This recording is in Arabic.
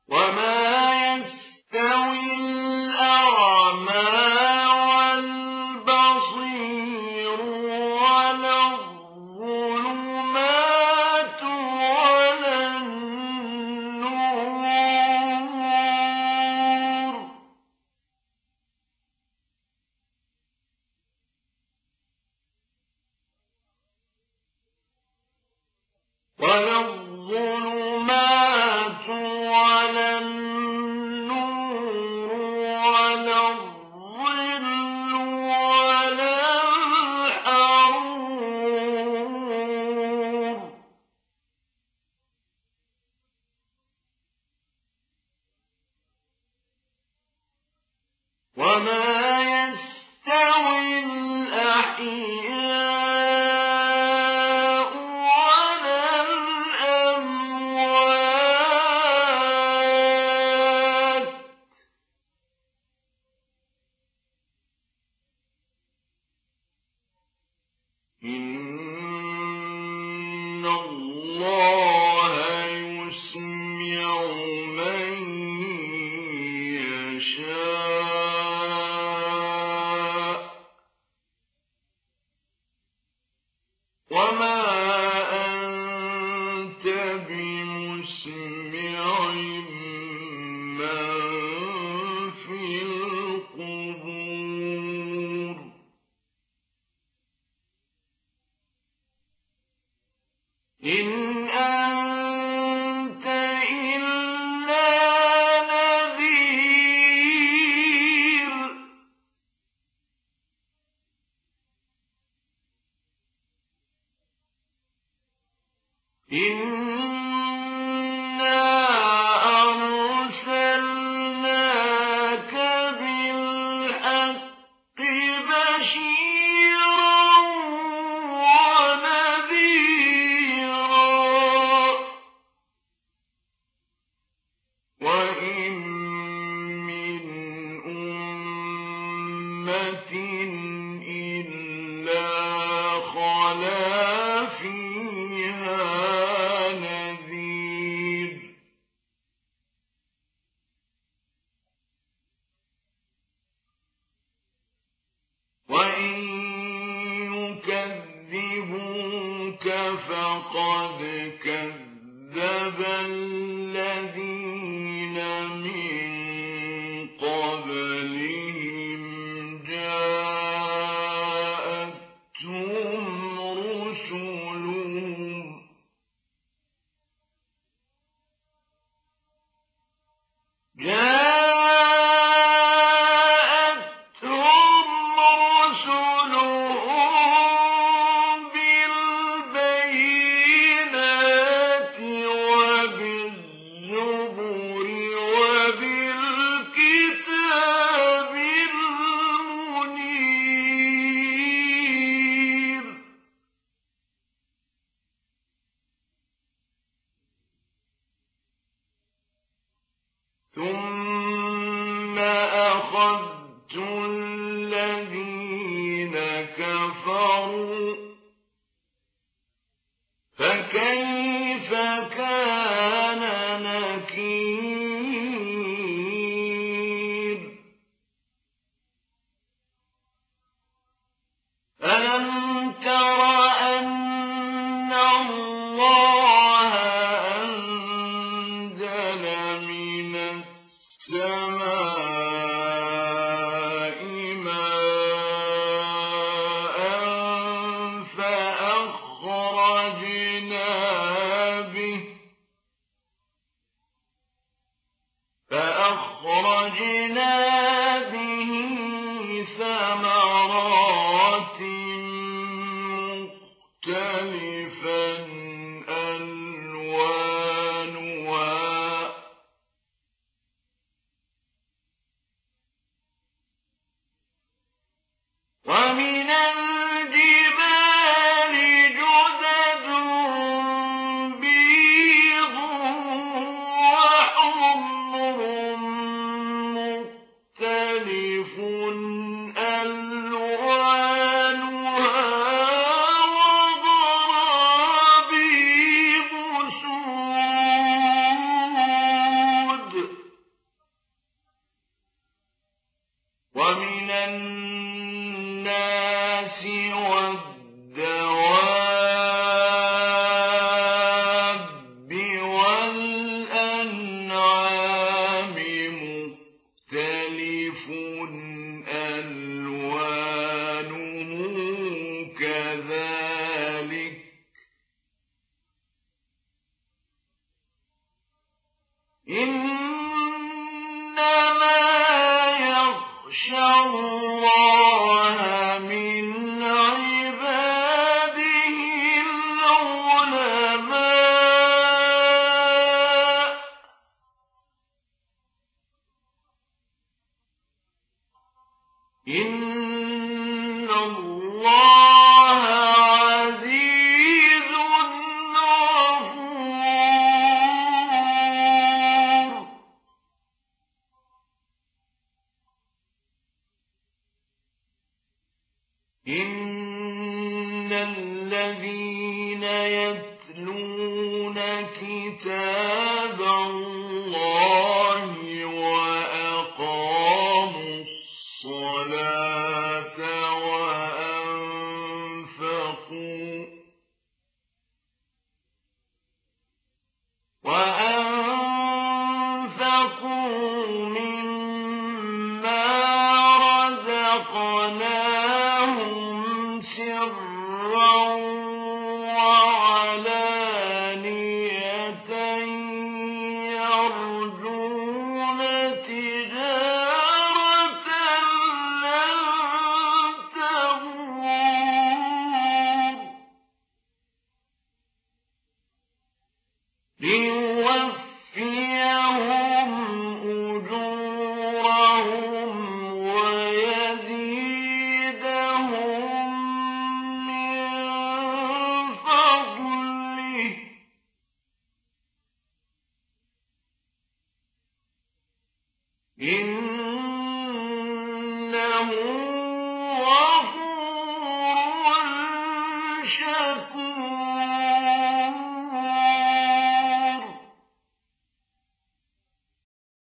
وما يستوي الأعمى والبصير ولا الظلمات ولا النور ولا الظلمات ولا النور ولا الظل ولا الحرور وما يستوي الأحياء ولا الأموات إن الله يسمع من يشاء وما أنت بمسمع من في القبور إن أنت إلا نذير إنا أرسلناك بالحق بشيرا ونذيرا وإن من أمة إلا خلا فيها نذير وإن يكذبوك فقد كذب الذين من قبلهم جاءتهم رسلهم بالبينات وبالزبر وبالكتاب المنير ثم أخذت الذين كفروا فكيف كان نكير ألم تر أن الله أنزل من السماء ماء فأخرجنا به ثمرات مختلفا ألوانها ومن الجبال جدد بيض وحمر إنما يخشى الله من عباده العلماء. إن الله عزيز غفور. إن الذين يتلون كتاب الله وأقاموا الصلاة وأنفقوا مما رزقناهم سرا وعلانية يرجون تجارة لن تبور ليوفيهم أجورهم ويزيدهم من فضله. إنه غفور شكور.